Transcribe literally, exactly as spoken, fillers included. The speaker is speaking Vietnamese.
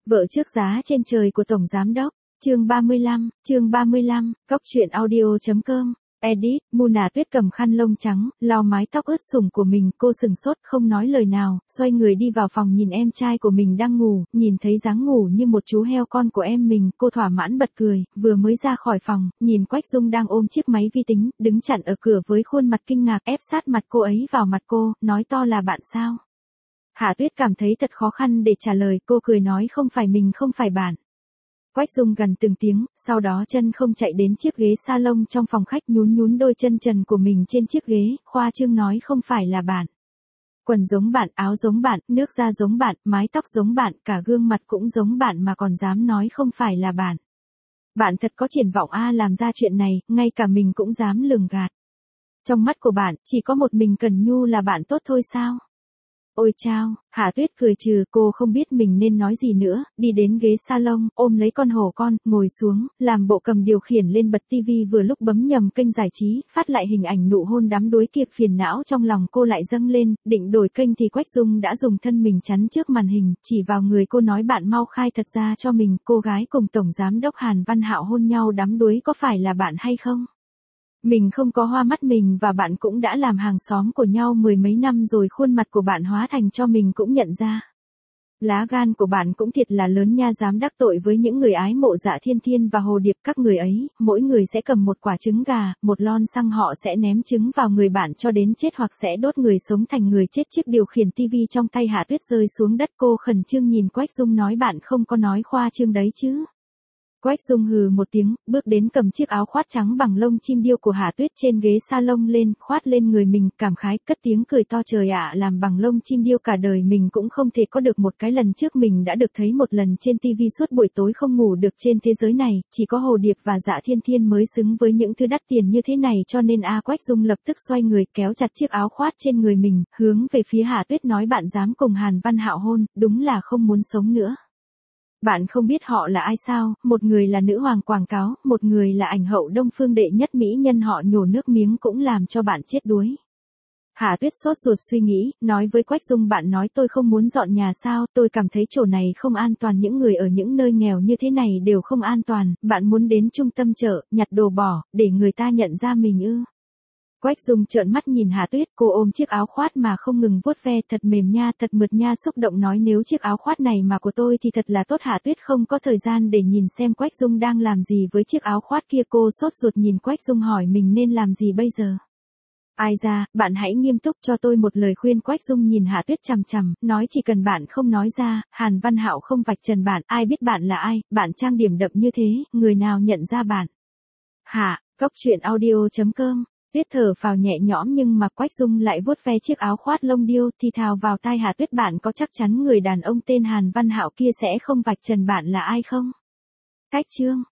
Vợ trước giá trên trời của Tổng Giám Đốc, chương ba mươi lăm, chương ba mươi lăm, cóc truyện audio.com, edit, Muna Tuyết cầm khăn lông trắng, lau mái tóc ướt sũng của mình, cô sừng sốt không nói lời nào, xoay người đi vào phòng nhìn em trai của mình đang ngủ, nhìn thấy dáng ngủ như một chú heo con của em mình, cô thỏa mãn bật cười, vừa mới ra khỏi phòng, nhìn Quách Dung đang ôm chiếc máy vi tính, đứng chặn ở cửa với khuôn mặt kinh ngạc ép sát mặt cô ấy vào mặt cô, nói to là bạn sao? Hạ Tuyết cảm thấy thật khó khăn để trả lời, cô cười nói không phải mình không phải bạn. Quách Dung gần từng tiếng, sau đó chân không chạy đến chiếc ghế salon trong phòng khách nhún nhún đôi chân trần của mình trên chiếc ghế, khoa trương nói không phải là bạn. Quần giống bạn, áo giống bạn, nước da giống bạn, mái tóc giống bạn, cả gương mặt cũng giống bạn mà còn dám nói không phải là bạn. Bạn thật có triển vọng a, làm ra chuyện này, ngay cả mình cũng dám lường gạt. Trong mắt của bạn, chỉ có một mình Cần Nhu là bạn tốt thôi sao? Ôi chao, Hạ Tuyết cười trừ, cô không biết mình nên nói gì nữa, đi đến ghế salon, ôm lấy con hổ con, ngồi xuống, làm bộ cầm điều khiển lên bật tivi vừa lúc bấm nhầm kênh giải trí, phát lại hình ảnh nụ hôn đắm đuối kia, phiền não trong lòng cô lại dâng lên, định đổi kênh thì Quách Dung đã dùng thân mình chắn trước màn hình, chỉ vào người cô nói bạn mau khai thật ra cho mình, cô gái cùng Tổng Giám Đốc Hàn Văn Hạo hôn nhau đắm đuối có phải là bạn hay không? Mình không có hoa mắt, mình và bạn cũng đã làm hàng xóm của nhau mười mấy năm rồi, khuôn mặt của bạn hóa thành cho mình cũng nhận ra. Lá gan của bạn cũng thiệt là lớn nha, dám đắc tội với những người ái mộ Dạ Thiên Thiên và Hồ Điệp, các người ấy, mỗi người sẽ cầm một quả trứng gà, một lon xăng, họ sẽ ném trứng vào người bạn cho đến chết hoặc sẽ đốt người sống thành người chết. Chiếc điều khiển tivi trong tay Hạ Tuyết rơi xuống đất, cô khẩn trương nhìn Quách Dung nói bạn không có nói khoa trương đấy chứ. Quách Dung hừ một tiếng, bước đến cầm chiếc áo khoác trắng bằng lông chim điêu của Hạ Tuyết trên ghế salon lên, khoát lên người mình, cảm khái, cất tiếng cười to trời ạ, làm bằng lông chim điêu cả đời mình cũng không thể có được một cái, lần trước mình đã được thấy một lần trên tivi, suốt buổi tối không ngủ được, trên thế giới này, chỉ có Hồ Điệp và Dạ Thiên Thiên mới xứng với những thứ đắt tiền như thế này, cho nên a Quách Dung lập tức xoay người, kéo chặt chiếc áo khoác trên người mình, hướng về phía Hạ Tuyết nói bạn dám cùng Hàn Văn Hạo hôn, đúng là không muốn sống nữa. Bạn không biết họ là ai sao, một người là nữ hoàng quảng cáo, một người là ảnh hậu Đông Phương đệ nhất mỹ nhân, họ nhổ nước miếng cũng làm cho bạn chết đuối. Hạ Tuyết sốt ruột suy nghĩ, nói với Quách Dung bạn nói tôi không muốn dọn nhà sao, tôi cảm thấy chỗ này không an toàn, những người ở những nơi nghèo như thế này đều không an toàn, bạn muốn đến trung tâm chợ, nhặt đồ bỏ, để người ta nhận ra mình ư. Quách Dung trợn mắt nhìn Hạ Tuyết, cô ôm chiếc áo khoác mà không ngừng vuốt ve, thật mềm nha, thật mượt nha, xúc động nói nếu chiếc áo khoác này mà của tôi thì thật là tốt. Hạ Tuyết không có thời gian để nhìn xem Quách Dung đang làm gì với chiếc áo khoác kia, cô sốt ruột nhìn Quách Dung hỏi mình nên làm gì bây giờ. Ai ra, bạn hãy nghiêm túc cho tôi một lời khuyên. Quách Dung nhìn Hạ Tuyết chằm chằm, nói chỉ cần bạn không nói ra, Hàn Văn Hạo không vạch trần bạn, ai biết bạn là ai, bạn trang điểm đậm như thế, người nào nhận ra bạn. Hạ, cóc truyện audio.com. Tuyết thở phào nhẹ nhõm nhưng mà Quách Dung lại vuốt ve chiếc áo khoác lông điêu, thì thào vào tai Hạ Tuyết bạn có chắc chắn người đàn ông tên Hàn Văn Hạo kia sẽ không vạch trần bạn là ai không? Cách chương